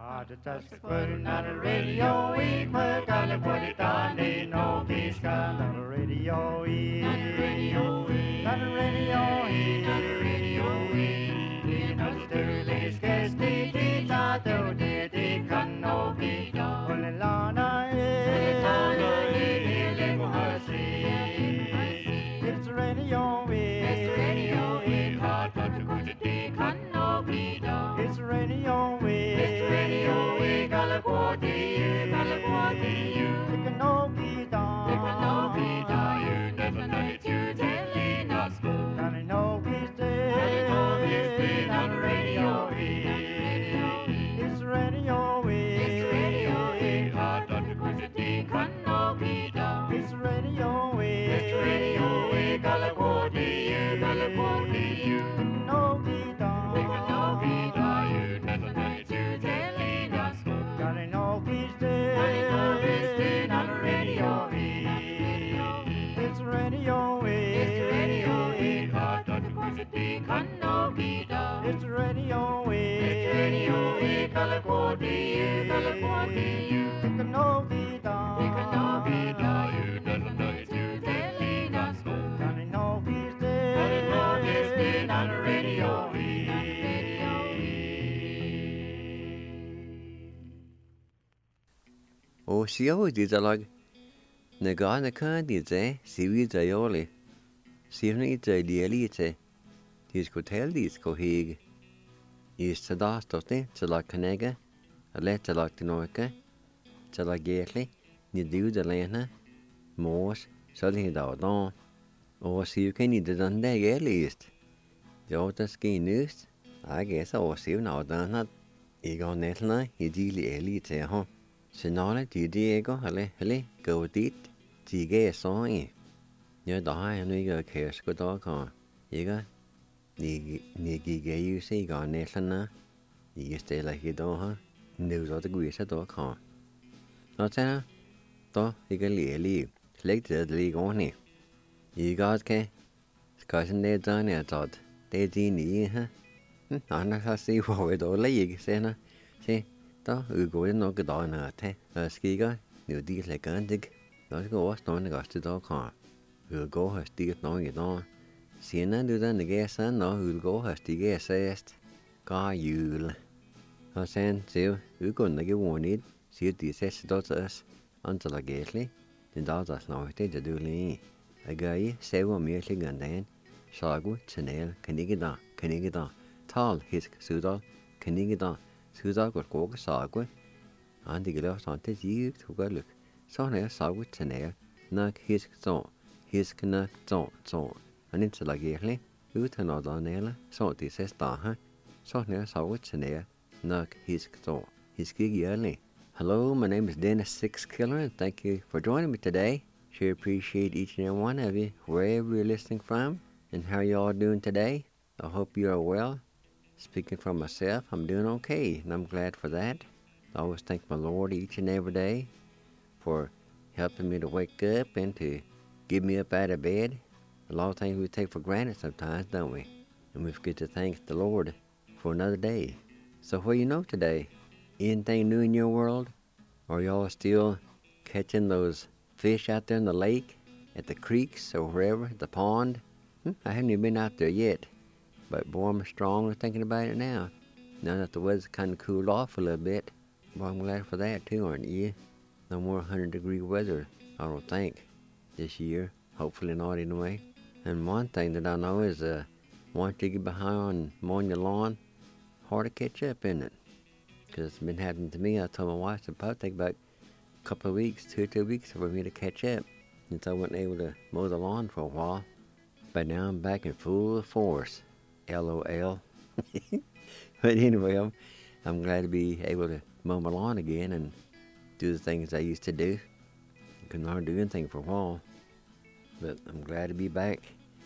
Just putting on the radio, we put on the body down, they know peace come on the radio, on the radio, on the radio, on the radio, you know the dirty scarce the data, the can no be done. Only Lana is it's radio, it's radio, hard to go to the can no be done. It's radio, it's radio, Galaguati, you can no be done. You can no be done, you never know it, you telling us. Can I know he's dead? Can I know he's dead on the radio? It's radio, it's radio, hard to go to the can no be done. It's radio, Galaguati, you can no be done. You can no be done, you never know it, you telling us. Can I know he's dead? Can I know he's dead on the radio? It's radio, it's radio, hard to go to the can no be done. It's radio, Galaguati, you can no be done. You can no be done, you never know it, you telling us. Can I know he's dead? Can I know he's dead on the radio? O sio di dalag na gana kan di ze siwi ze yoli sirni ze lieli ze dis ko tel dis ko hig is ta das toste tsala kanega ale tsala tinoke tsala getli ni du de lena mos sali da don o siu kan ni de dan de gelist jo ta skinust I guess o siu na dan hat igon netna idili eli te ho Sinale di Diego hele go dit tige song nhớ đó hai nuôi cái kẹt cái đó còn vậy cái ni gige you say còn nè lần na you stay like cái đó ha nếu rồi cái quỷ sẽ đó còn nó sao đó cái lì lấy từ lì con nè you got cái sinh để ra nè tốt để gì nè ha nó sao xí vào cái đó lấy gì xem nó xem đó cô ấy nói cái đó nè thế ski cái nếu đi lại cái gì đó cái ổ nói cái gì đó còn cô hay đi nói cái đó xin nó đưa ra cái sáng nó cô hay đi cái sáng có nhiều họ xem xíu còn là cái nguồn ít xíu đi sẽ đó sẽ ăn cho là ghét đi thì đó là nói thếจะดูเลยcái xíu mà mình sẽ gần đến sao cũng channel cái đó thal his sự đó cái đó sự đó của cô cái sao của anh thì cái đó sao thế gì thuộc cái lực sau này sao của channel nó his cái nó chỗ anh ấy sẽ là ghét đi thằng nào đó này là sao thì sẽ start ha sau này sao của channel nó his cái gì này. Hello, my name is Dennis Six Killer, and thank you for joining me today. Sure appreciate each and every one of you, wherever you're listening from, and how you all doing today. I hope you are well. Speaking for myself, I'm doing okay, and I'm glad for that. I always thank my Lord each and every day for helping me to wake up and to get me up out of bed. A lot of things we take for granted sometimes, don't we? And we forget to thank the Lord for another day. So what do you know today? Anything new in your world? Are y'all still catching those fish out there in the lake, at the creeks, or wherever, at the pond? I haven't even been out there yet, but boy, I'm strong thinking about it now. Now that the weather's kind of cooled off a little bit, boy, I'm glad for that too, aren't you? No more 100-degree weather, I don't think, this year. Hopefully not anyway. And one thing that I know is, once you get behind on mowing your lawn, hard to catch up, isn't it? Because it's been happening to me. I told my wife it'd probably take about a couple of weeks, 2 or 3 weeks for me to catch up, since I wasn't able to mow the lawn for a while. But now I'm back in full force. LOL. But anyway, I'm glad to be able to mow my lawn again and do the things I used to do. Couldn't hardly do anything for a while. But I'm glad to be back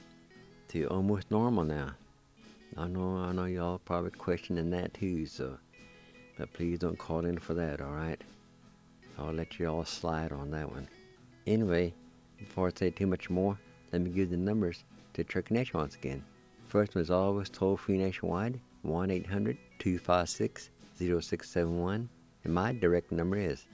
to almost normal now. I know y'all probably questioning that too, so... But please don't call in for that, alright? I'll let you all slide on that one. Anyway, before I say too much more, let me give the numbers to Truck Nation once again. First one is always toll-free nationwide, 1-800-256-0671. And my direct number is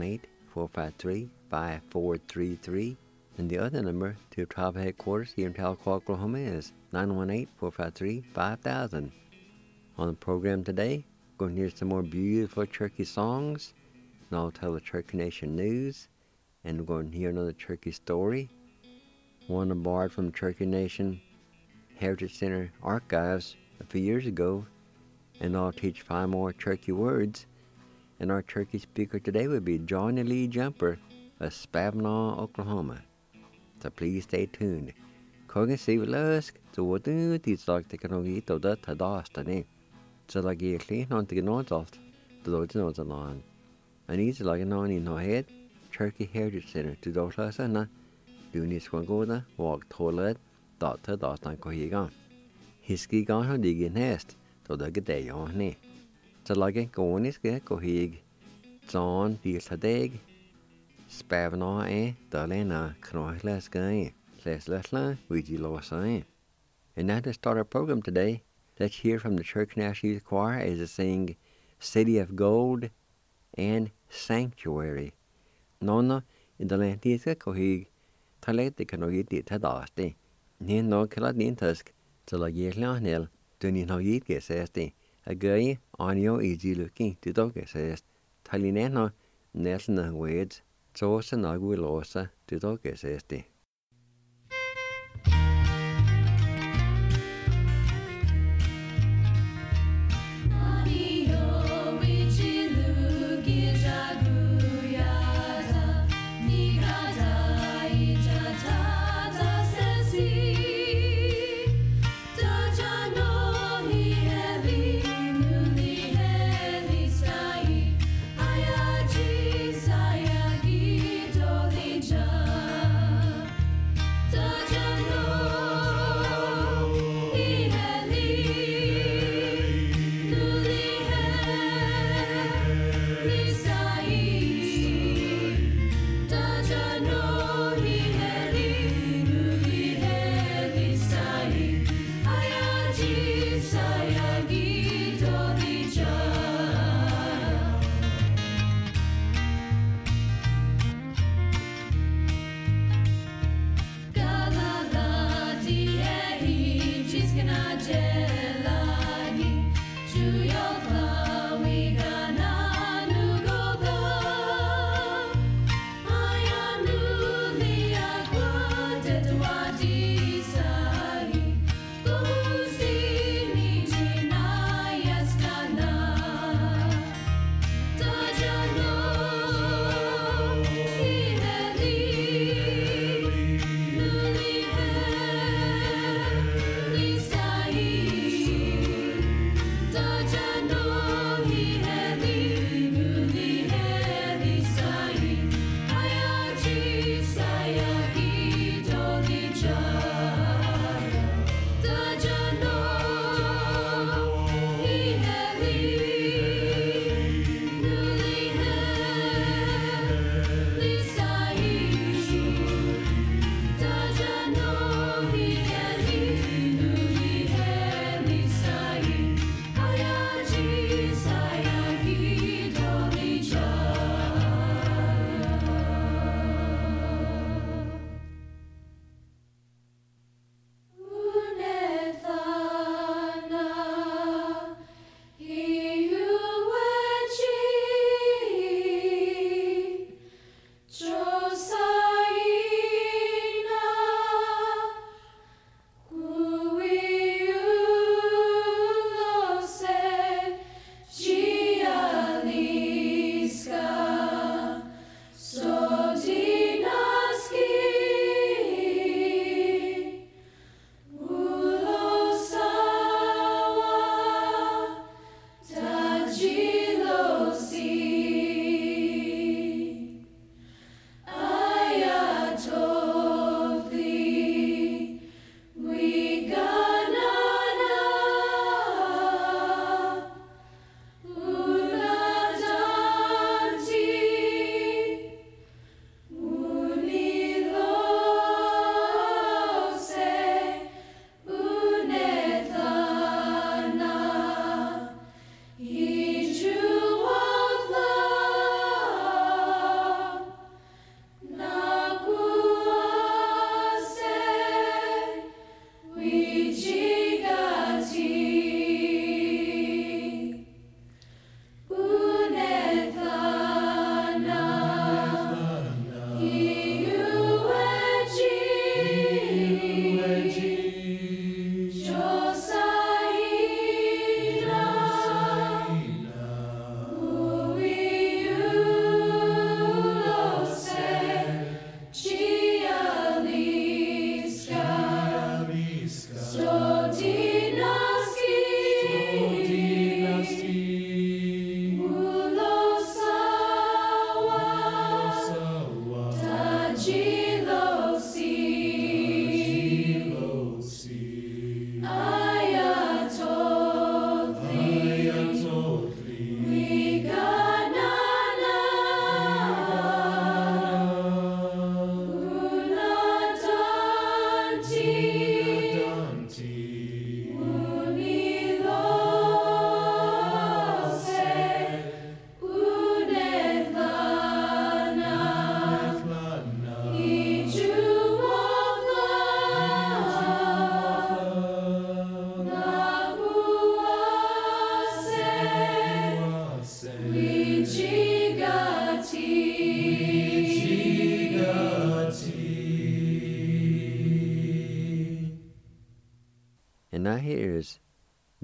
918-453-5433. And the other number to Tribe Headquarters here in Tahlequah, Oklahoma is 918-453-5000. On the program today, we're going to hear some more beautiful Cherokee songs, and I'll tell the Cherokee Nation news, and we're going to hear another Cherokee story, one borrowed from Cherokee Nation Heritage Center archives a few years ago, and I'll teach 5 more Cherokee words. And our Cherokee speaker today will be Johnny Lee Jumper of Spavinaw, Oklahoma. So please stay tuned. Kogan Sivalusk, so what do these like the Kanogi to the Tadastani? So like you clean on the notes off the Lord's nose along. And he's like an on in her head, Cherokee Heritage Center to those lessons. Do need to go there, walk toilet, dot to dot on Kohigan. His ski gone on digging nest, so the good day on me. So like it going is get Kohig, John, the Sadag, Spavinaw, Dalena, Knoilas Guy, Les Lesla, Ouija Losa. And now to start our program today, let's hear from the Cherokee National Youth Choir as they sing City of Gold and Sanctuary. Nona in the Lantiska Kohig, Talet the Kanogiti Tadasti. Nin no Kiladin Tusk, so like Yellanel, Dunin Hoyit gets a guy on your easy looking to dog says, Talineno, Nelson Wades, Sosa Naguilosa to dog says.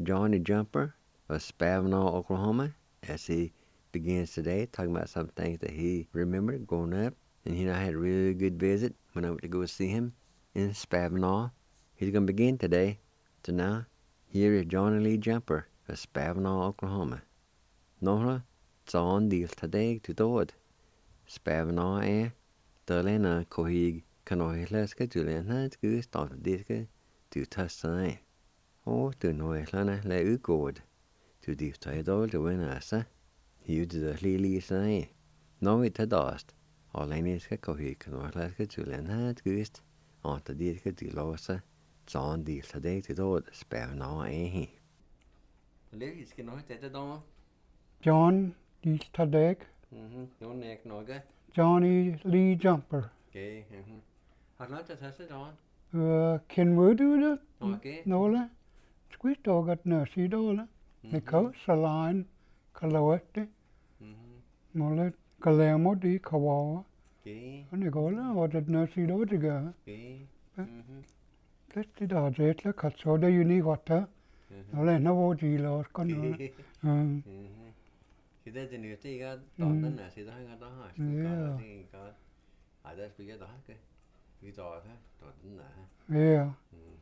Johnny Jumper of Spavinaw, Oklahoma, as he begins today, talking about some things that he remembered growing up. And I had a really good visit when I went to go see him in Spavinaw. He's going to begin today. So now, here is Johnny Lee Jumper of Spavinaw, Oklahoma. Nóra, John Deal today to Dord. Spavinaw Darlena Kohig Kanohilaska Juliana Goose Dr. Diska to Tussan. Oh, to Noelana La Ugord to Deep Tidal to win us. He did the Lily say. No, it had lost. All I need to go here can or let get to learn how to ghost on the dear to Losa, John Deal today to do the spare now, eh? Ladies can not at the door. John Deal today. No neck, no good. Johnny Lee Jumper. Okay, I'd like to test it on. Can we do that? Okay. Nola. Squeeze dog at nursery dola. The coat, saline, Calawete. Nola. Kalemo di Kawawa. Okay. And they go, what did nursery do to go? Okay. That's the dog, it's like a soda unique water. No, no, Gilo, She did the new thing, got done, I see the hang of the house. Yeah. I just forget the hockey. You thought, Yeah.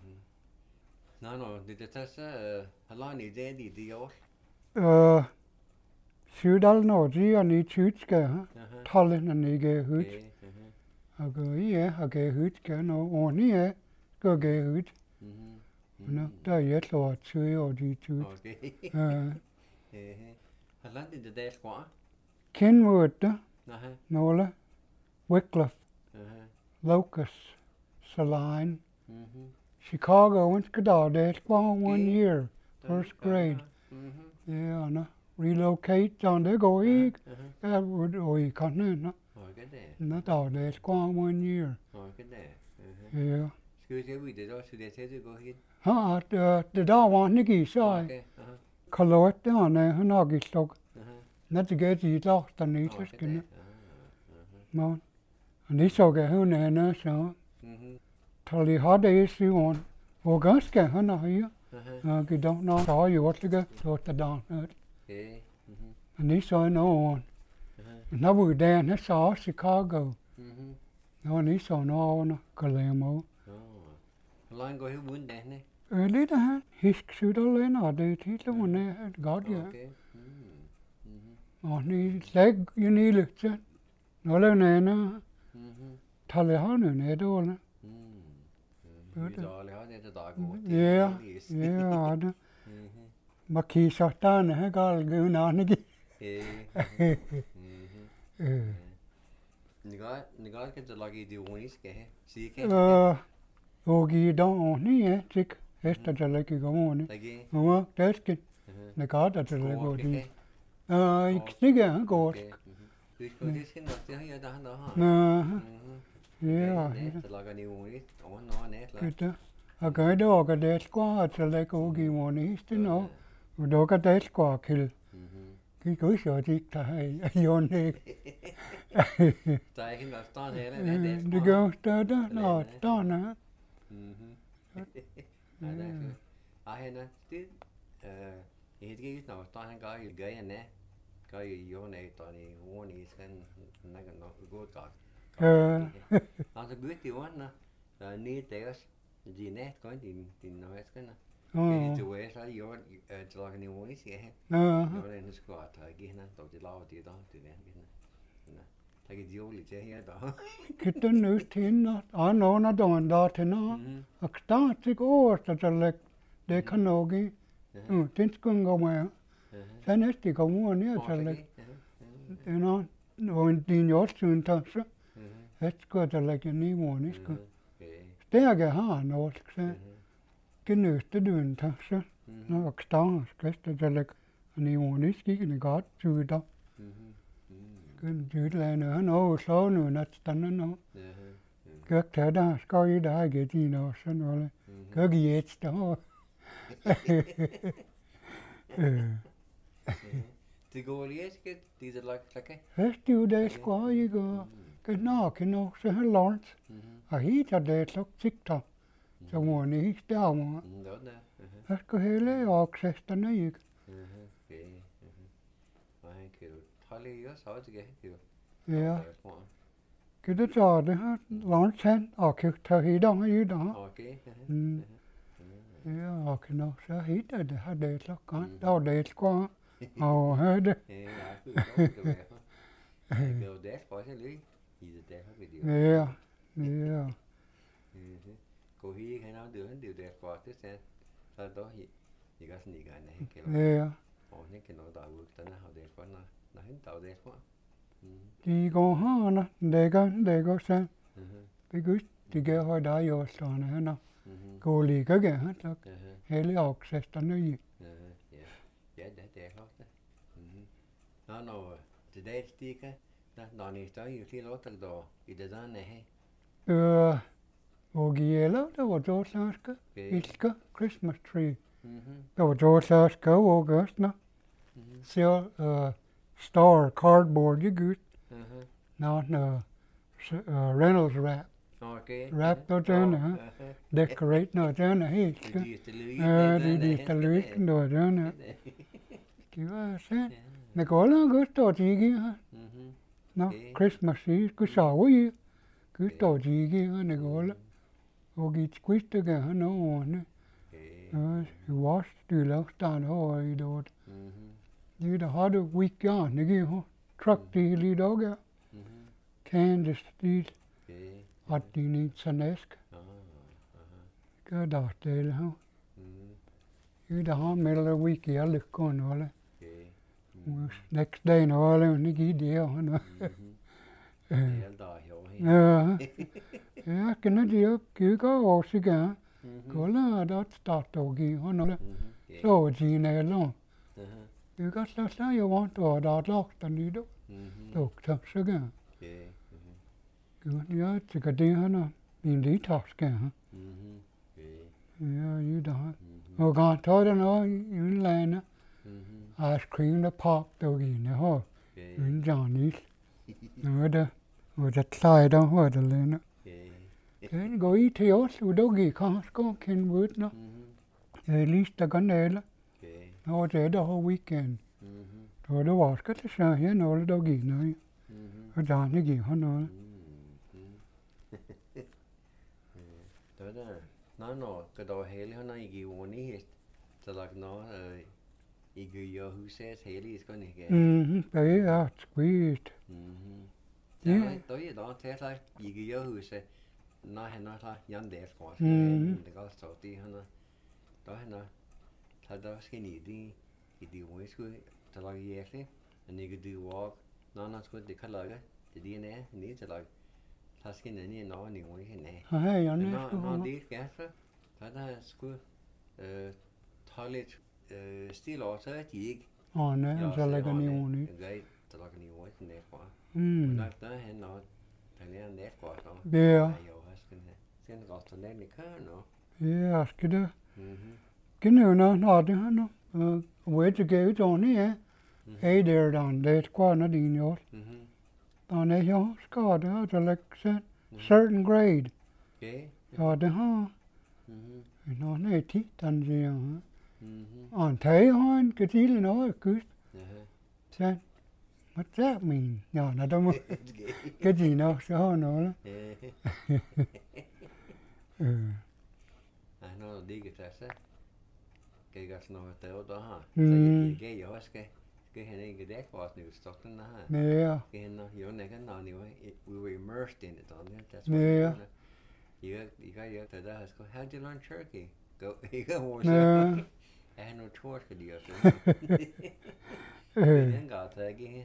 No, did the test a long day, did you? Sydal Nordi and I Chutska, Tallinn and I get hoot. I go, yeah, I get hoot, no, only go get hoot. No, that yet, Lord, Sui or G Chut. Okay. How long did the day squat? Kenwood, Nola, Wycliffe, Locust, Saline, Chicago, went to Godard, they squat 1 year, first grade. Yeah, no. Relocate down there, go eat. That would, you can't know. Not all day, it's gone 1 year. Yeah. Excuse me, did also they say to go ahead? The dog want Nicky, so color it down there, and I'll get stuck. Not to get you lost on the skin. No. And this will get her there, so. Tell you how they is you want. Well, guys, get her now here. You don't know how you want to go to the down. And this I know on. And now we're there, and that's all Chicago. No, and this I know on Kalemo. Long go here, wouldn't they? Early that, he's shoot all in, or they teach them when they had got you. On his leg, you need it. No, no, tell you how to need all. Yeah, yeah, mà khi sao ta này có cái nào nữa kì. Ni cái cái lagi di unis ke si ke. Ogi don't ni chick. Estaจะเลยกี่กโมนี่ว่าเด็กกินในกาดจะเลยก็ดีอีกสิ่งอ่ะก็คือคนที่สินนักที่ให้ได้หันหเานี่ยจะลากนิวนี่อ๋อน้อเนี่ยละก็อาการดอกก็เด็กกว่าจะเลยก็กี่โมนี่สิเนาะดอกก็เด็กกว่าคิลคือก็สวัสดีท่านย้อนเด็กใจขึ้นแบบตอนนี้เลยเด็กเด็กก็ได้เนาะตอนนะ ai nè tí thì cái nào toàn hàng cái gầy anh nè cái vô này toàn này mua này xem nó còn nó có cả nó sẽ biết tiêu anh nè ní test gì nè có thì nói cái nè cái chủ yếu là vô cho cái nhiều này sẽ vô này nó có thời kia nè tổ chức lao thì đó thì nè cái điều gì chứ hiện đó cái tên nữ thiên nó nó đòn đó thì nó ta chỉ có cho lệch để khăn nô cái tin con ngô mà cái này thì không muốn nữa cho lệch thì nó rồi đi nhót xuyên thằng số hết cho lệch cái ní mua ní cơ thế là cái ha nó cái nữ tới đường thằng số nó cái cho lệch ní mua ní cái này có chui đó cái chữ này nữa nó số nữa nó tận nó các thế đó coi đã cái gì nó sao nó là cái gì đó thì cô liếc cái thì là cái hết tiêu đấy có gì cái nó sẽ hết lỏng à hít ra để lúc chích thôi Se muoni istämään. Đó nè. Äskö heille aaksesta näin. Okay. Ai kyllä. Tali jo saati kehittyy. Ja. Kyllä saadaan lansen akutta hidan hidan. Okei. Ja akna se hita det hade det kan. Då det ska. Ja, hörde. Ja, kyllä. Kyllä det får jag lige. I det der video. Ja. Ja. Cô hi hay nói điều đẹp quá thế sao? Sao đó thì cái gì cái này cái Ja. những cái nội đạo vực nó họ đẹp quá nó hình tạo đẹp quá. Thì có hana det går sen. Det går det har där jag sa när han går lika gärna tack. Hela aksesta nu. Ja, det đẹp lắm. Nó til det stikker. Når ni står i til låter då i det där nej. Och gela det var då särska. Ilska Christmas tree. Det var då särska augustna. Så star cardboard you good. Not Reynolds wrap. Okay. Wrap då den decorate nå den ilska. Det Louis då den. Kiva sen. Me kolla gusto tigi ha. No Christmas Eve ku saui. Gusto tigi ha ne kolla. Och it quiste ga no ne. Wash du lastan ha I då. Du det hade weekend ne ho. Truck till I dagar. Kansas dit. Att du ni sanesk. Ka datel ha. Du det har mellan weekend lyckon eller. Next day no alle ni gidde han. Ja. Ja, kena dia kyka osiga. Kolla dat startogi han. Så gine lo. Du kan slå jag want to dat lokta ni då. Dokta suga. Ja, tycker det han min detoxka. Ja, ju då. Och kan ta den i läna. Ice cream the pop dogi ne ho. In Johnny's. Nå det. Och det klar då har det lena. Den går I till oss och dogi kanske kan vart nå. Lista ganela. Och det då har weekend. Då det var ska det så här nå dogi nej. Och Johnny gi han nå. Đó là nó cái đồ heli nóigi oni hết. Så lag nóigi yo huset heli ska ni ge. Det är squeezed. Ja, då då det ärigi yo huset. Nå han har Jan det ska. Det går så det han då han har då ska ni det oni ska så lag egentligen. Men ni du walk. Nå ska det kalla det är ni så lag. Tasken ni nå ni oni nej. Hej, jag Nå det kanske. Det skulle ta lite stil också att gick. Ja, nej, så lägger ni ordning. Nej, så lägger ni ordning det kvar. Och där händer det är det kvar då. Ja. Sen rasta den I kön då. Ja, ska det. Kan nå det han. Where to go då ni Hey there down det kvar när din gör. Då när jag ska det så lägger certain grade. Okej. Ja, det har. Nó này tittan gì hả? Anh thấy hoan cái gì là nó cứ xem mất giác mình nhỏ là đâu mà cái gì nó sẽ ho nó Nó đi cái sao? Cái gas nó tới đó ha. Cái gió cái này cái deck was new stock na ha. Nè. Cái nó gió này cái nào nhiều we were immersed in it on it. Nè. You got to that. How'd you learn Turkey? You go more. I had no choice to do it. Then got that again.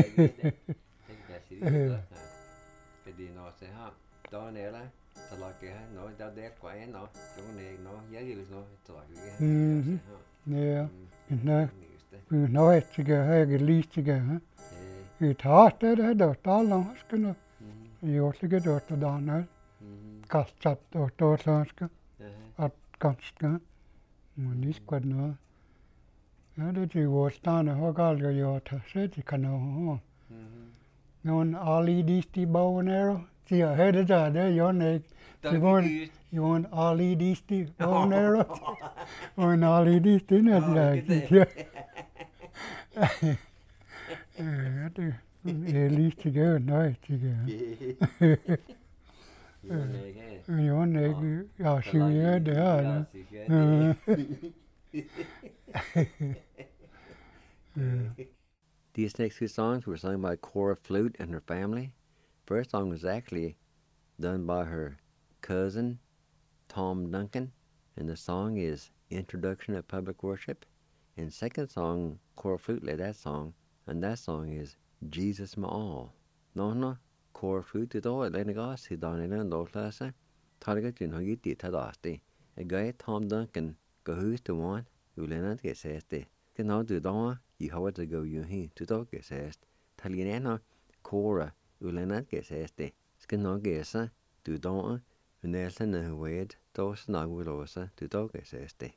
Cái gì nó sẽ ha. Đó này là thật là cái nó đã đẹp quá nó. Cái này nó giá gì nó thật là cái. Nè. Nè. Nó hết cái hay cái lý cái ha. Cái thắt det där ta långt ska nó. Jag tycker det då där. Kastat då svenska. Att ganska. Men det ska nå. Ja, det är ju stanna har galga jag ta sig till kanal. Någon Ali disti bow and arrow. See, I heard it out there, your neck. You want all these things on there? On all these things, that's like it. At least you go, nice you go. Your neck, I'll show you there. These next two songs were sung by Cora Flute and her family. First song was actually done by her cousin, Tom Duncan, and the song is Introduction of Public Worship. And second song, Cora Flute led that song, and that song is Jesus My All. No, Cora Flute is all letting go, see down in the class. Target in Huggy Tadasti. A guy, Tom Duncan, go who's the one who Lennon gets says the. Can now do dawn, you how to go you he to dog gets says. Taliana, Cora, who Lennon gets says the. Skin no guess, do dawn, who Nelson and Wade, those Nagulosa, to dog gets says the.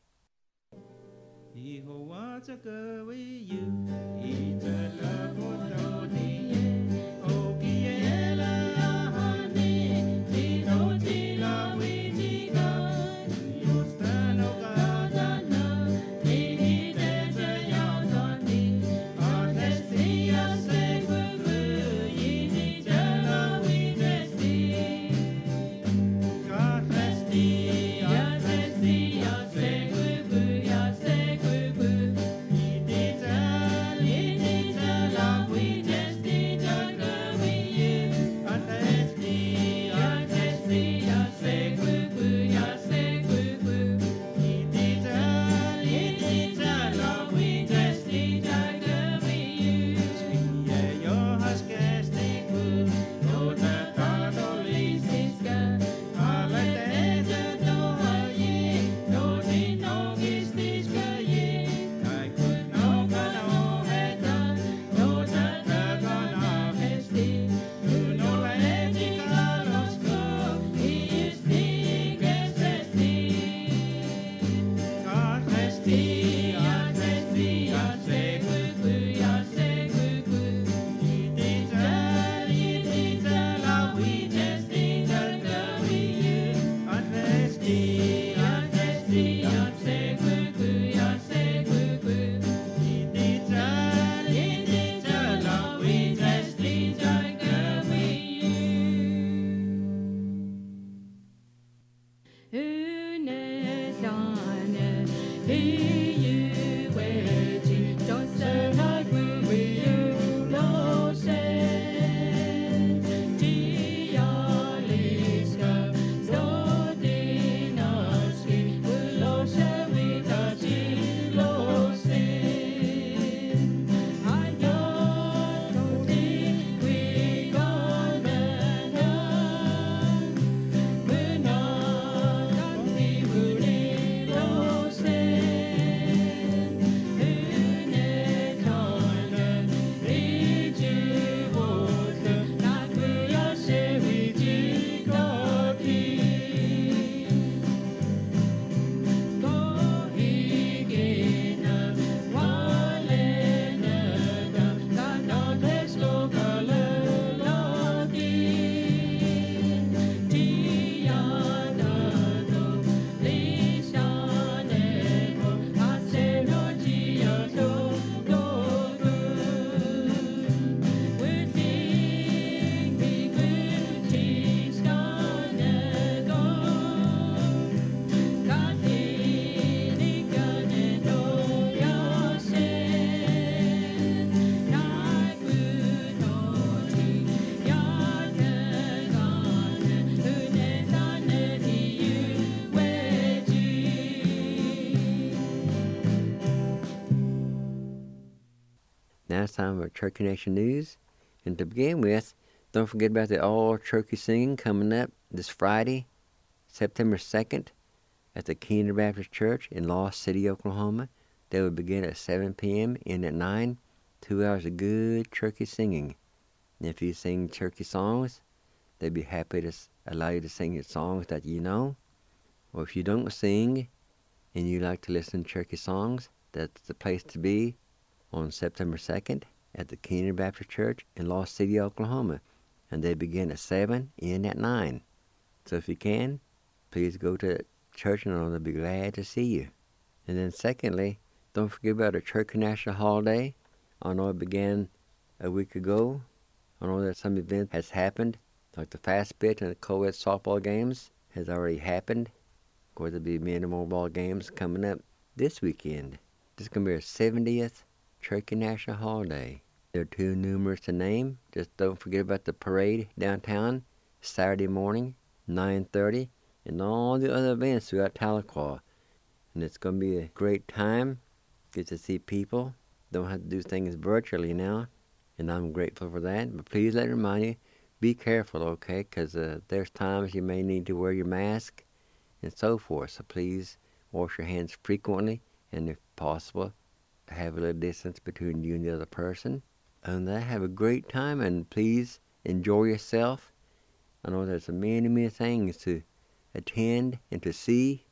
Now it's time for Turkey Nation News. And to begin with, don't forget about the All Turkey Singing coming up this Friday, September 2nd, at the Keener Baptist Church in Lost City, Oklahoma. They will begin at 7 p.m. and at 9, 2 hours of good turkey singing. And if you sing turkey songs, they'd be happy to allow you to sing your songs that you know. Or if you don't sing and you like to listen to turkey songs, that's the place to be on September 2nd at the Keener Baptist Church in Lost City, Oklahoma. and they begin at 7, end at 9. So if you can, please go to church, and they'll be glad to see you. And then secondly, don't forget about the Turkey National Holiday. I know it began a week ago. I know that some event has happened, like the fast pitch and the co-ed softball games has already happened. Of course, there'll be many more ball games coming up this weekend. This is going to be our 70th Turkey National Holiday. They're too numerous to name. Just don't forget about the parade downtown, Saturday morning, 9:30, and all the other events throughout Tahlequah. And it's going to be a great time. Get to see people. Don't have to do things virtually now, and I'm grateful for that. But please let me remind you, be careful, okay? Because there's times you may need to wear your mask and so forth. So please wash your hands frequently, and if possible, have a little distance between you and the other person. And have a great time, and please enjoy yourself. I know there's many, many things to attend and to see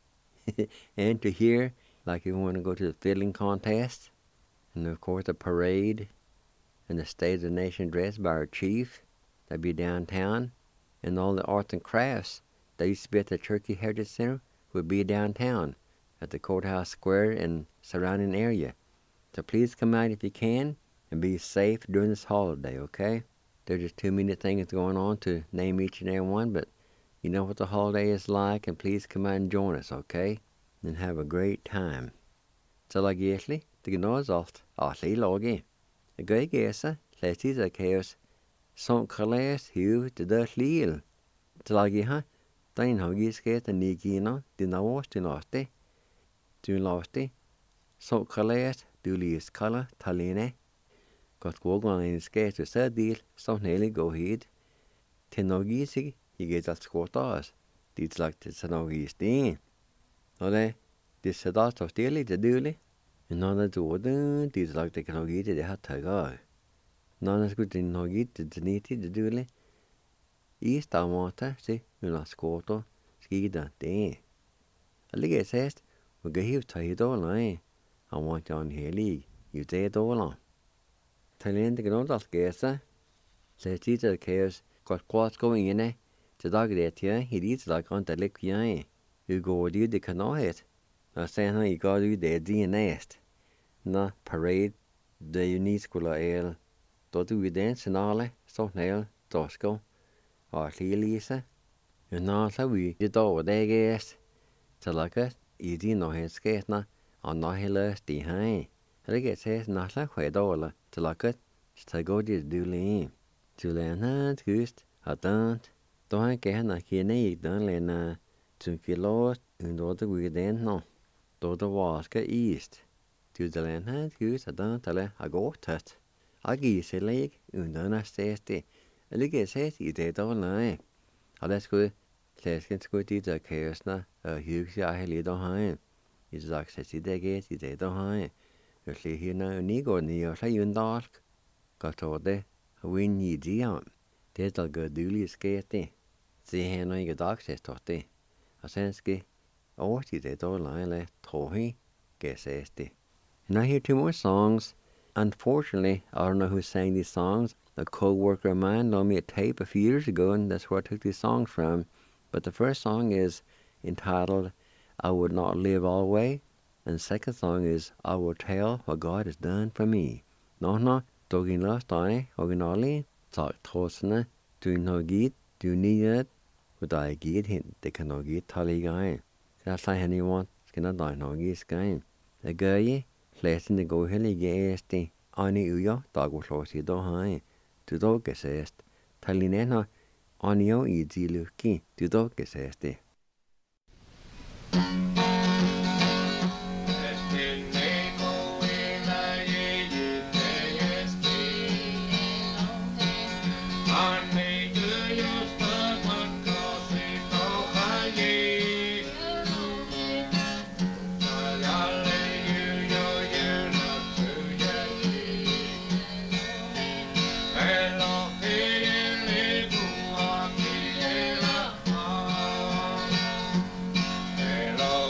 and to hear, like if you want to go to the fiddling contest, and of course the parade, and the State of the Nation address by our chief, that'd be downtown, and all the arts and crafts that used to be at the Turkey Heritage Center would be downtown, at the Courthouse Square and surrounding area. So please come out if you can, and be safe during this holiday, okay? There's just too many things going on to name each and every one, but you know what the holiday is like, and please come out and join us, okay? And have a great time. Så lag egentlig, det gnås alt i laget. Det gøy gæsa, læstis av kaos, som kalles hiv til dørs lil. Så lag jeg ha, den har gisket en ny kina, din avås til laste. Du laste, som kalles du lys kalla taline. Godt gågående en sket til sædil, som hele går hit. Til nå gisig, jeg get alt skått av oss. Dit slag til så nå gisting. Og det sætter alt stille til dølig. Men når det er det, dit slag til kan nå gite det har taget af. Når det skulle til nå gite til niti til dølig. I stavmåter, se, hun har skått og skidder det. Og ligger et sæst, og gør hiv tager i dårlig. Han var ikke an helig, jo det er dårlig. Talent kan nå alt gæse. Så dit er kaos, godt kvart gå inde. Til dag det her, i dit slag kan det ligge hjemme. Du går ud det kan nå het. Og sen har I går ud det din næst. Nå, parade, det uniskola el. Da du i den signale, så næl, dorsko. Og lise. Og nå så vi det over det gæst. Så laget, i din nå het skætner, og nå heller de her. Det kan ses nå så højt over, så laget, så går det du lige. Du lærer noget gust, og dant. Da han gerne kende i den længe. Tunkilos, und dort guiden no. Dort vaska ist. Du delen hat gus adan tale agotat. Agi seleg undan stesti. Lige set i det der nej. Og der skulle læsken skulle de der kaosna og hygge sig lidt der her. I sagt sig det get i det der her. Jeg lige hende ni går ni og så undalk. Godt det. Win i diam. Det der gør dylig skete. Se her når ikke dagsæt det. Og sen skal overtid det dårlige trohi gæsæste. And I hear 2 more songs. Unfortunately, I don't know who sang these songs. A co-worker of mine loaned me a tape a few years ago, and that's where I took these songs from. But the first song is entitled, I Would Not Live Always. And the second song is, I Will Tell What God Has Done For Me. Nå, dogin lastane, originally, tak trodsene, du nå git, du niet, og der er givet hent, det kan nok givet tal i gang. Så jeg siger hende i vant, skal der nok givet skæn. Det gør jeg, læsen det går heller ikke æste, ane uja, der går slås i dag her. Du dog kan sæst, tal i nænder, ane jo i de lykke, du dog kan sæste. Hello.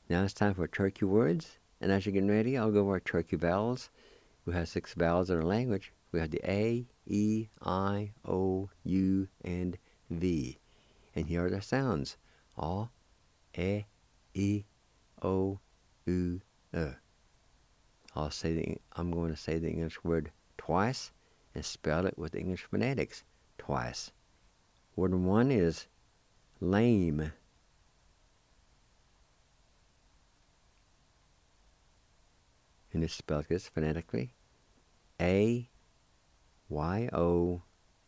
Now it's time for turkey words. And as you're getting ready, I'll go over our turkey vowels. We have 6 vowels in our language. We have the A, E, I, O, U, and V. And here are the sounds. A, E, I, O, U, E. I'm going to say the English word twice and spell it with English phonetics twice. Word 1 is lame. And it's spelled this phonetically. A, Y, O,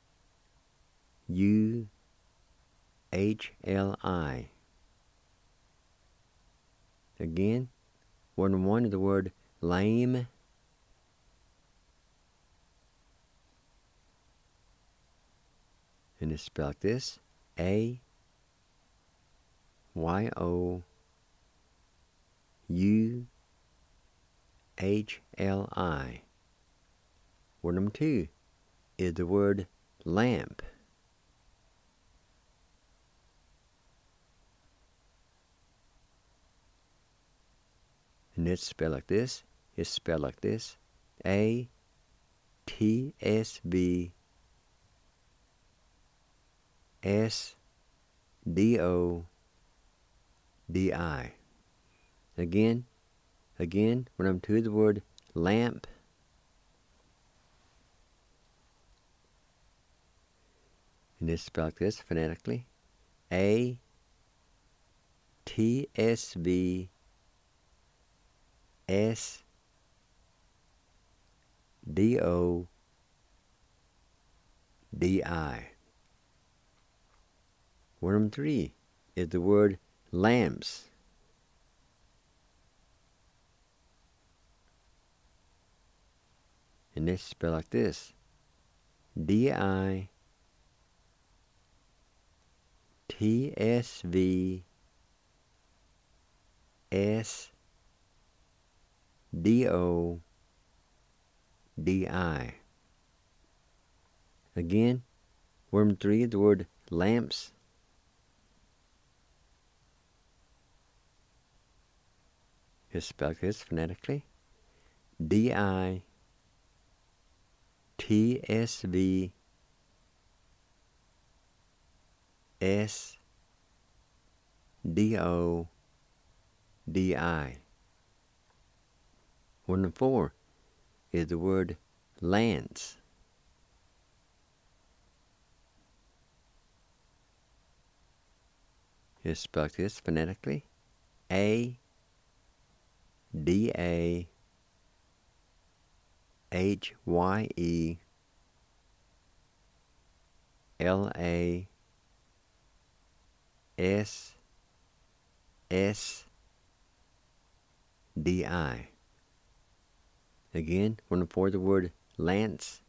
U, H, L, I. Again, word 1 is the word lame. And it's spelled this. A, Y, O, U, H, L, I. Word number 2 is the word lamp. And it's spelled like this. It's spelled like this. A, T, S, B, S, D, O, D, I. Again, when I'm to the word lamp, and it's spelled like this phonetically. A, T, S, B, S, D, O, D, I. Word number 3 is the word lamps. And it's spelled like this. D, I, T, S, V, S, D, O, D, I. Again, word number 3 is the word lamps. It's spelled this phonetically. D, I, T, S, V, S, D, O, D, I. Word number 4 is the word lance. It's spelled this phonetically. A, D, A, H, Y, E, L, A, S, S, D, I. Again, when before the word lance,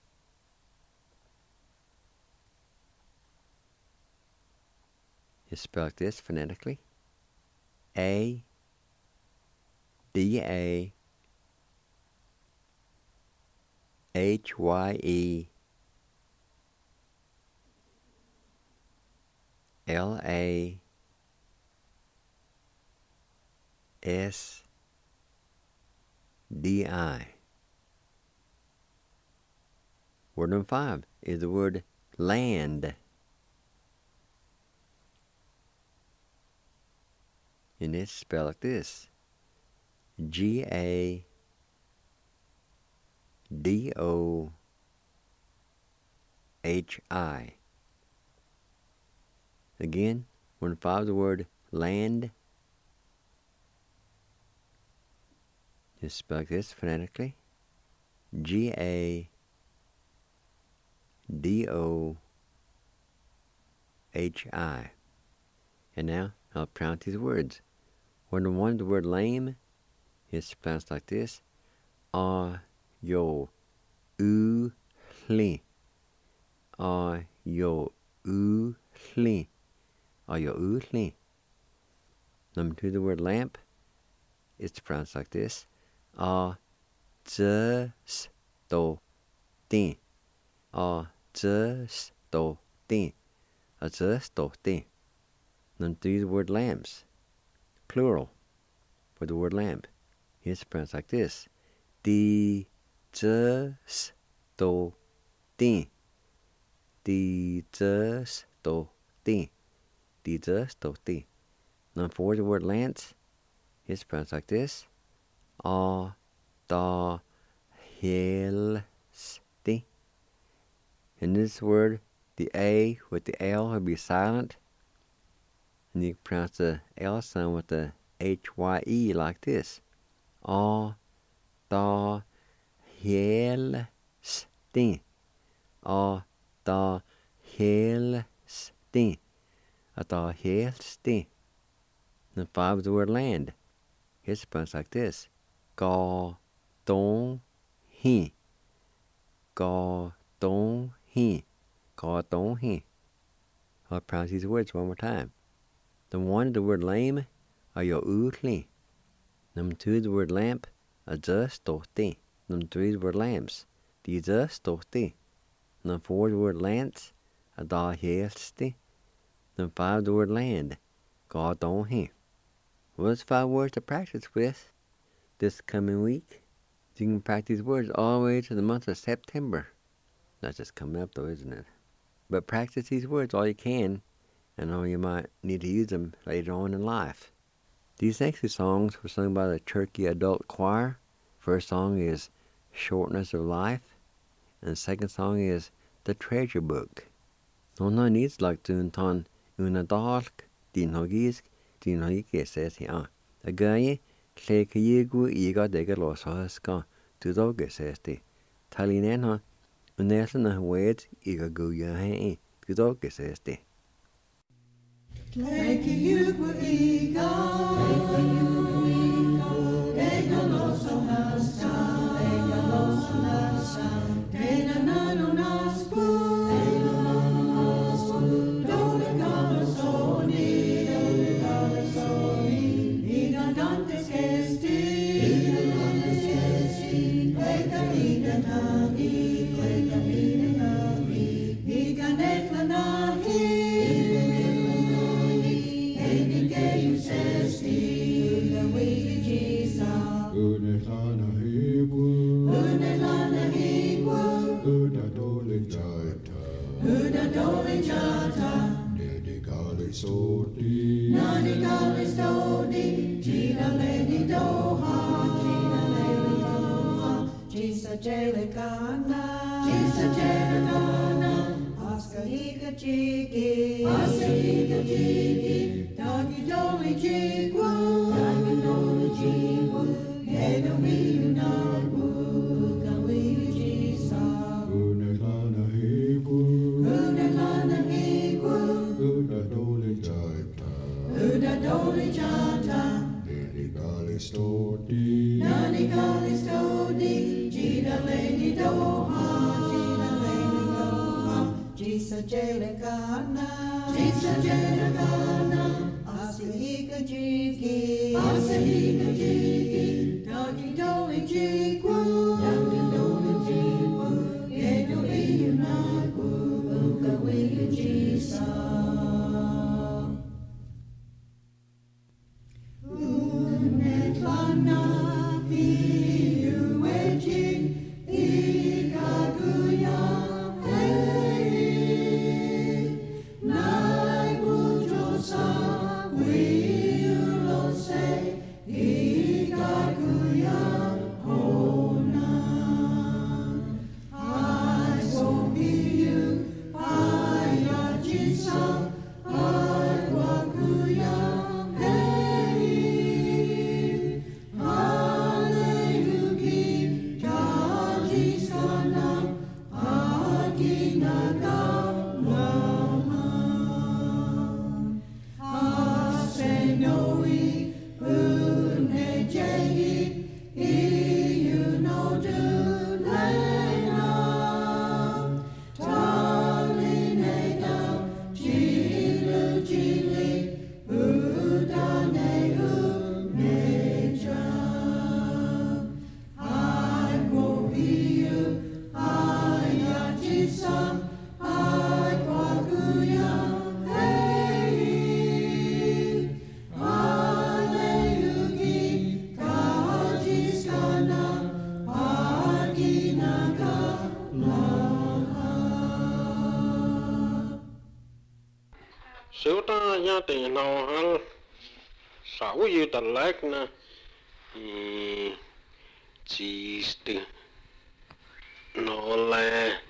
is spelled this phonetically. A, D, A, H, Y, E, L, A, S, D, I. Word number 5 is the word land. And it's spelled like this. G, A, D, O, H, I. Again, when 5 the word land is spelled like this phonetically. G, A, D, O, H, I. And now I'll pronounce these words. When 1 the word lame is pronounced like this. Yo, U, Li. Yo, U, Li. Yo, U, Li. Number 2 the word lamp. It's pronounced like this. Z, sto, tin. Z, sto, tin. Z, sto, tin. Number 3 the word lamps. Plural. for the word lamp. It's pronounced like this. Di, z, s, do, di. Di, z, s, do, di. Di, z, s, do, di. Now for the word lance, it's pronounced like this. A, da, hel, s, di. In this word, the A with the L will be silent. And you can pronounce the L sound with the H-Y-E like this. A, da, hel, s, di. A, da, hel, s, di. A, da, hel, s, di. Then 5 is the word land. It's pronounced like this. Ga, dong, hi. Ga, dong, hi. Ga, dong, hi. I'll pronounce these words one more time. The 1 is the word lame, are your ukli. Number 2 is the word lamp, a just tohti. Number 3 is the word lamps, the just tohti. Number 4 is the word lance, a da helsti. Number 5 is the word land, ga don hi. Well, that's 5 words to practice with this coming week. You can practice these words all the way to the month of September. That's just coming up though, isn't it? But practice these words all you can, and all you might need to use them later on in life. These next 2 songs were sung by the Cherokee Adult Choir. First song is Shortness of Life, and the second song is The Treasure Book. No needs like to ton una dalk, din hogisk, din hogike says here. A guy, clay kayigu ega dega los haska, to doge says the. Talinena, unesan a wed ega guya he, to doge says the. Leki yugu iga, ega loso nasta, ega nano nasku, dole galasoni, iga dantes gesti, ega nagi, iga netla nahi. Nani stodi, Gina Lady Doha, Jisa Jelikana, Oscar Hika Jiki, Dagi Doli Jigwa, Hega Miyu Nagu, Gawi Jisa, Unelana Higu, Uda Doli Jata, Nani Gali Stodi, Gina Lady Doha, Jisa Jelikana, Asahika Jiki, Dagi Doli Jigwa, Yedo Iyunagu, Ukawi Jisa. He nó hả sáu như tờ lách nè chỉ từ nó là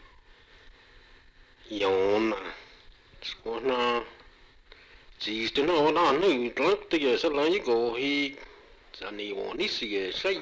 yón nè có nó chỉ từ nó đó nó lắc từ giờ sẽ lấy cái hi anh đi vào đi xí cái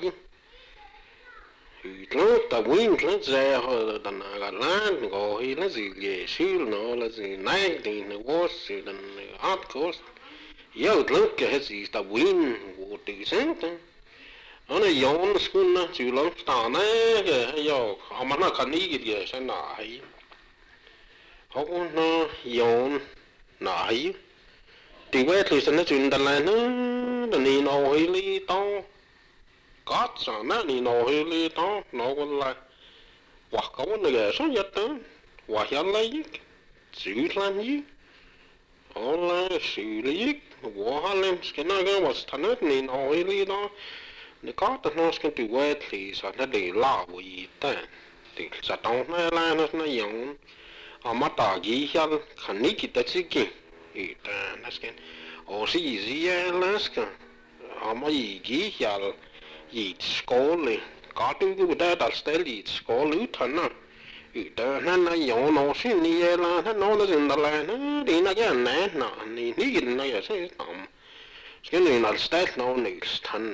nó ta win nó ra họ ta na cái lan gọi hi nó gì cái xíu nó là gì này thì nó có sự là art course yêu lắm cái gì ta win của tự sáng ta nó yón school nó chịu lắm ta này cái yêu mà nó cần ý cái sao nào hay họ cũng nó yón nào hay thì vậy thì sao nó chuyện đàn lại nó đi nào hay đi tao có sao nó đi nào hay đi tao nó còn là hoặc có vấn đề số nhất đó hoặc hiện lấy xử làm gì họ là xử lý của họ lên cái nó cái vật thành hết đi nào hay đi đó nếu có tao nó cái từ vậy thì sao nó để lao gì ta thì sao tao nó dùng mà ta ghi hiện khẩn ní kita chỉ ita nasken o si zia laska ama igi yal i skole ka tu ku da da steli skole utana ita na yo no sin ni la no la sin da la na di na ga na na ni gin na ya se tam sken ni na stel no ni stan na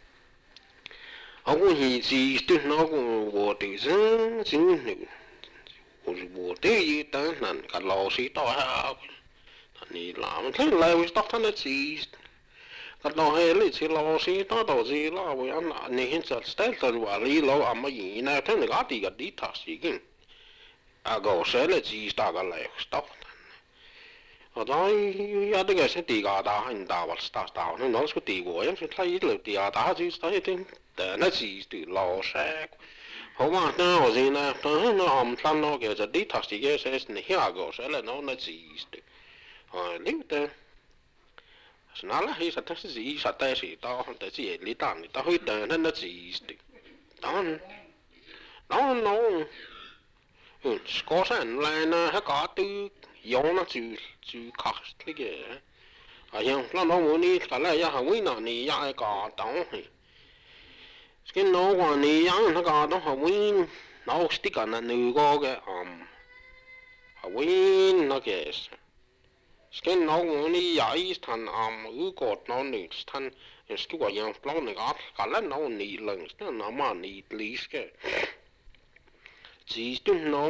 aku hi si tu no ku wo ti zin sin ni wo ti ta nan ka lo si to ha ni làm thế là vì tóc thân gì cái đó hay là chỉ lo gì đó đâu gì lo vì anh này hiện giờ style từ và lý lo à mà gì này thế này cái gì đi thắt gì kinh à go sẽ là gì ta cái này tóc ở đó ya đây cái sẽ đi cái đó anh ta vào start đó nó sẽ đi qua em sẽ thấy được đi cái đó chứ thấy thế để nó gì từ lo sẽ không mà nó gì này nó hầm thân nó cái gì đi thắt gì cái sẽ này ya go sẽ là nó gì liuta snala hi sa ta si sa ta si ta ta si li ta ni ta hui ta na si don no sko san la na ha ka tu yo na chu ka li ge a yang la no mo ni ka la ya ha wi na ni ya ka dong hi skin no wa ni yang na ka dong ha wi no stick na nu go ge ha wi na ge sken nó muốn giải thành ư cột nó nỉ thành cái quả yang plau này cả là nó nỉ lần nó mà nỉ lý cái chỉ tu nó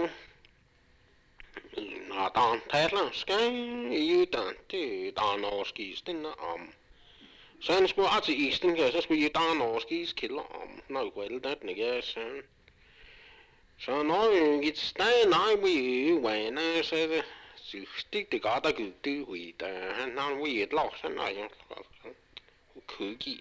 là tan thế là sken yêu tan thì tan nó ski nó sen sku at i isten cái sku yêu tan nó ski kill nó quên đấy này cái sen so nó cái stain này bị vậy nè sẽ stick the gata gu tu hui da nan wi lo san na yang ku gi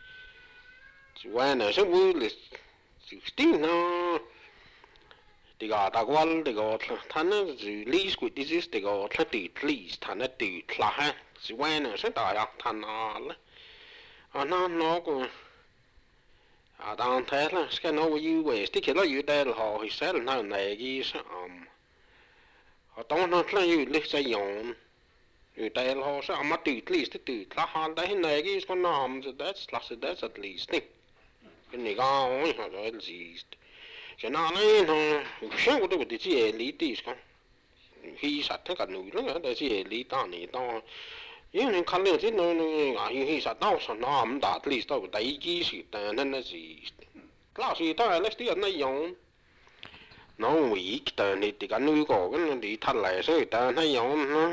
when so wu le stick no the gata wal the got tan zu li squid this the got the please tan the la ha so when so da ya tan na le ana no ko a dan thế là cái nó wi we stick nó yu da ho hi sa na này gi tông nó là như lịch sử用người ta họ sẽ mà tự least tự là han đấy này cái con nam so that's at least cái này cái họ nói gì cái nào này nó xem cái cái gì lý tí con khi sát thế cả núi nó cái gì lý ta này ta nhưng nên khăn lên chứ nó khi sát đâu sao nó không đạt least đâu đấy cái gì ta nên là gì là gì ta là cái này dùng nó weak ta ni ti kan nu ko kan di thal lai se ta na yon nó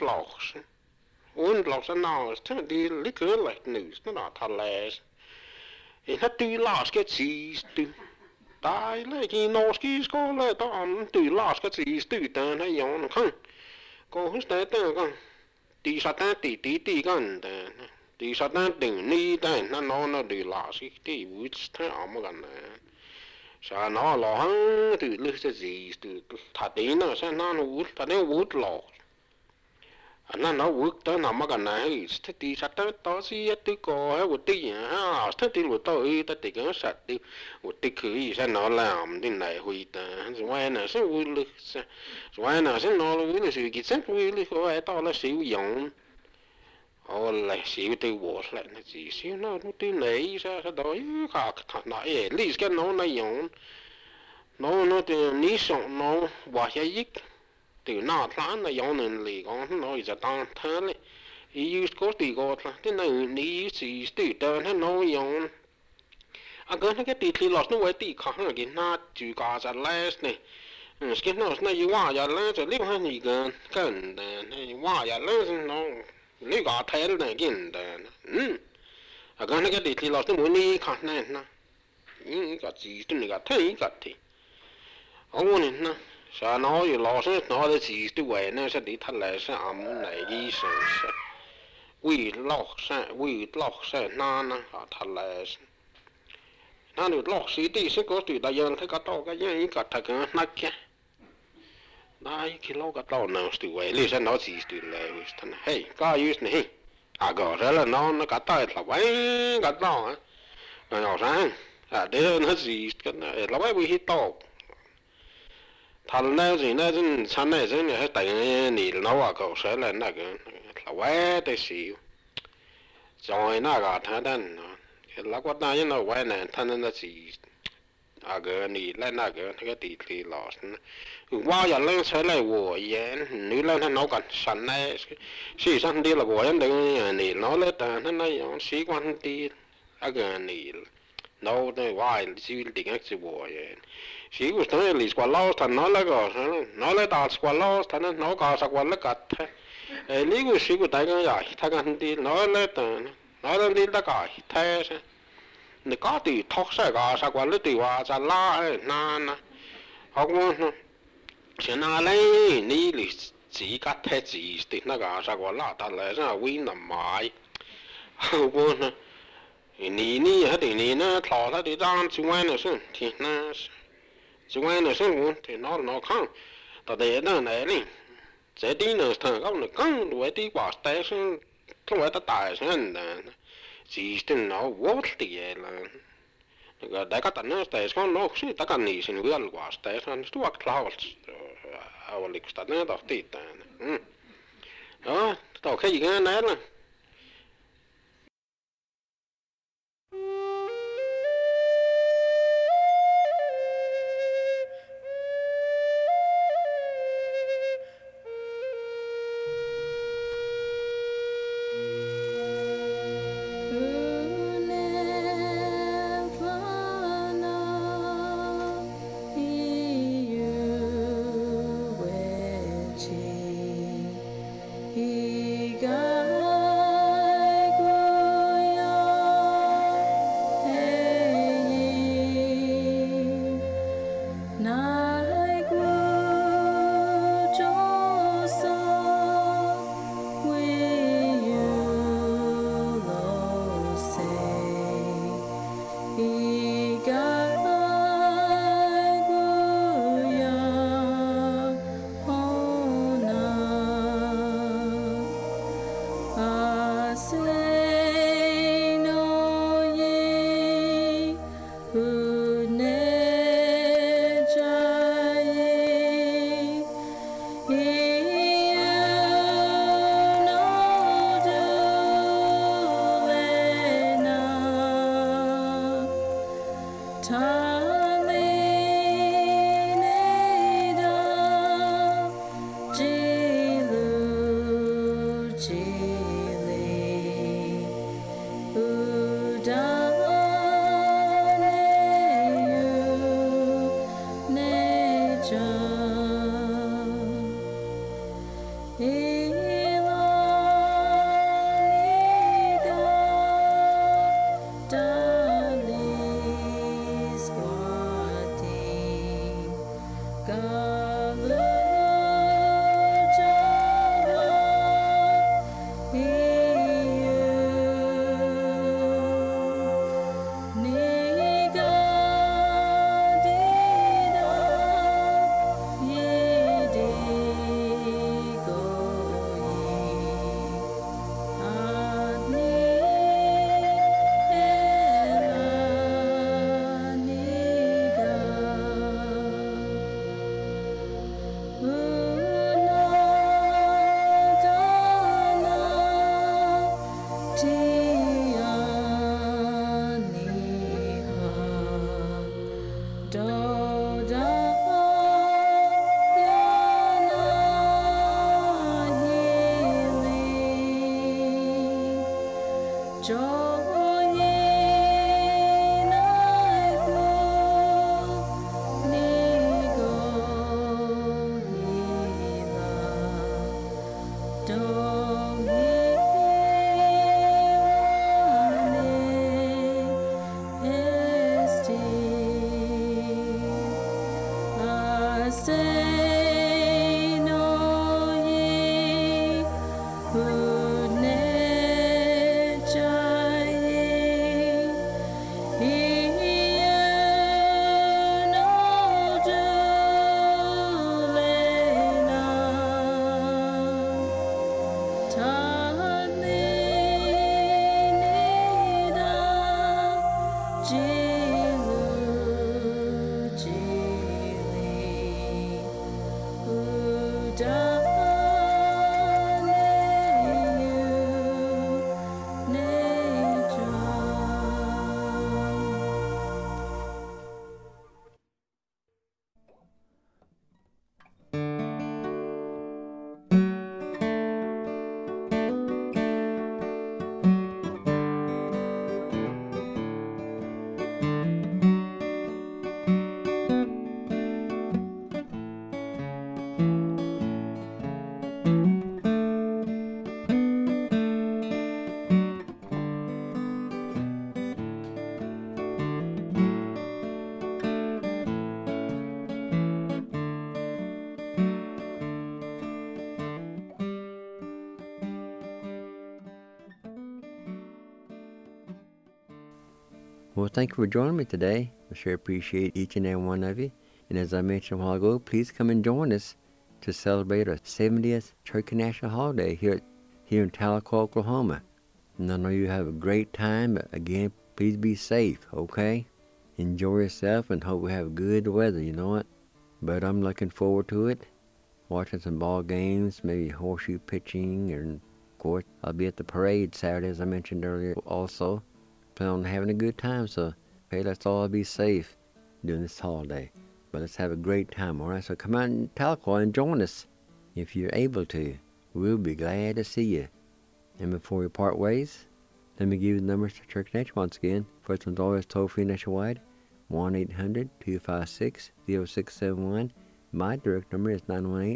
un blocks na ta di liquor like news nó thal lai e ha tu las cái gì tu tai le ki no ski sko le ta am tu las cái gì tu ta na yon không ko hu sta ta kan ti sa ta ti kan ta ti sa ta ding ni ta na nó di las ti which ta am kan sa nó lo hăng từ lúc cái gì từ thà tí nó sa nó út ta nó út lo nó út tới nằm mà cái này thế thì sát tới đó gì tới có hay út tí à thế thì út tới ta thì cái sát thì út tí cứ sa nó làm thế này huy ta rồi nó sẽ út lực rồi nó sẽ nó út lực sự kiện sẽ út lực rồi ta là sử dụng nó lại xíu từ bộ lại nó chỉ xíu nó từ lấy ra cái đó cả thằng nó lý cái nó dùng nó từ ní sống nó bỏ cái ít từ nó thán nó dùng nên lì con nó giờ tăng thế đấy ý có từ có là thế này ní chỉ từ đơn nó dùng à cái tí lót nó vậy tí khó cái nó chú cả ra less này cái nó này qua giờ less rồi liu hay gì gần này qua giờ less nó liu cả thế này cái à cái tí lót nó muốn đi khó này nè cái gì tôi này thấy cái thì ông này nè sao nóอยู่lót nó là chỉ tôi vậy nè sao đi thật là sao ẩm này đi sao vì lót sao nó thật là nó được lót xí đi sẽ có từ đại dương thấy cái tàu cái gì cái thằng cái nát kia đây khi lót cái tàu nào từ vậy lý sao nó chỉ từ lại thằng hey cái gì này à gọi ra là nó cái tàu là vậy cái tàu á rồi sao à để nó gì cái này là vậy bị tàu thằng này gì này chân chân này chân này tại nỉ nó à gọi sẽ là cái là vậy để xíu rồi nó cái thằng đó là quát này nó vậy này thằng nó chỉ à cái nỉ lên cái tí lót qua giờ lên sẽ lại vô yên nữ lên nó còn sẵn này sĩ sẵn đi là vô yên đừng nỉ nó lên nó này sĩ quan đi à cái nỉ nó này vài sĩ định cái gì vô yên sĩ của nó là qua lâu thằng nó là có nó là đạt qua lâu thằng nó có sao qua là cắt lý của sĩ của đại cái gì thằng đi nó lên đi là cái thế nó có từ thóc sẽ có sao qua là từ qua ra la na học nó现在嘞，你哩自家睇自的那个啥个啦，但来上为难买，好不呢？你还得你呢，淘他的当就外那是，天那是，就外那是我天那看，到底那来哩，这地呢，他讲那更外地话，但是他外头大声的，自的那我的了。大家等呢，但是講no si takani sin vieluasta, ja on tuokt lauls avalikusta ne tohtiitaan. No, toki ikään näillä. Well, thank you for joining me today. I sure appreciate each and every one of you. And as I mentioned a while ago, please come and join us to celebrate our 70th Turkey National Holiday here in Tahlequah, Oklahoma. And I know you have a great time, but again, please be safe, okay? Enjoy yourself and hope we have good weather, you know what? But I'm looking forward to it. Watching some ball games, maybe horseshoe pitching, and of course, I'll be at the parade Saturday, as I mentioned earlier, also. Plan on having a good time, so hey, let's all be safe during this holiday. But let's have a great time, alright? So come out in Tahlequah and join us if you're able to. We'll be glad to see you. And before we part ways, let me give you the numbers to Church Nation once again. First one's always toll-free nationwide, 1-800-256-0671. My direct number is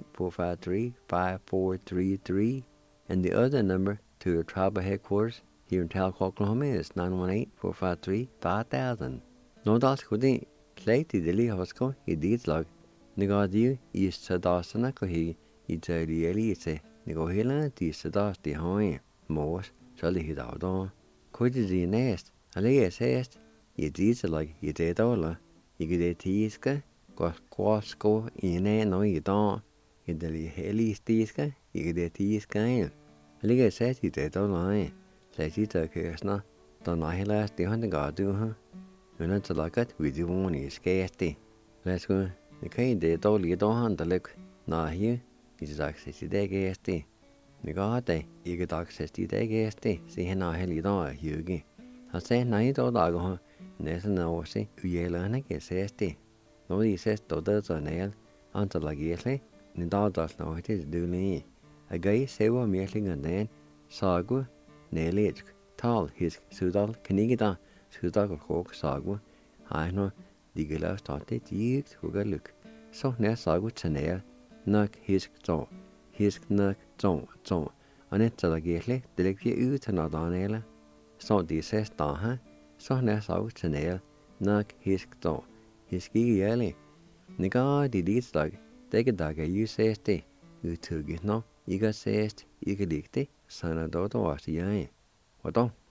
918-453-5433. And the other number to the tribal headquarters here in Tahlequah, Oklahoma is 918-453-5000. No das kudi Lady Dilly Hosko, he did log. Negadu is Sadasana Kohi, it's a reality. Negohila, the Sadas the Hoy, Morse, Charlie hid out on. Could the nest, Alias est, ye did like ye did all. You get a teaska, got quasco in a no you don't. You did heli steeska, you get a teaska. Alias said he did all. Let's eat a kirsna. Don't I last the hunting god do, huh? You're not to like it, we do want is scarcity. Let's go. The kind they don't lead on the look. Nah, here is access to the gasty. The god day, you get access to the gasty. See, now heli don't hugi. I say, night or dog, huh? Nathan, no, see, you learn a guess, hasty. Nobody says, does a nail until like yesterday. The dog does know it is doing. A guy say, well, meeting and then sagu, nail it. Tall, his Sudal, Canigida. Sudag Hawk Sagu, I know the Gila started years who got look. So near Sagu Chanel, knock his zone, his knock zone, and it's a gately, direct you out another anela. So this says Taha, so near Sagu Chanel, knock his zone, his gig yelly. Nigga did it like, take a dog, you says te, you took it no, you got says, you could dictate, son of daughter was the eye. What on?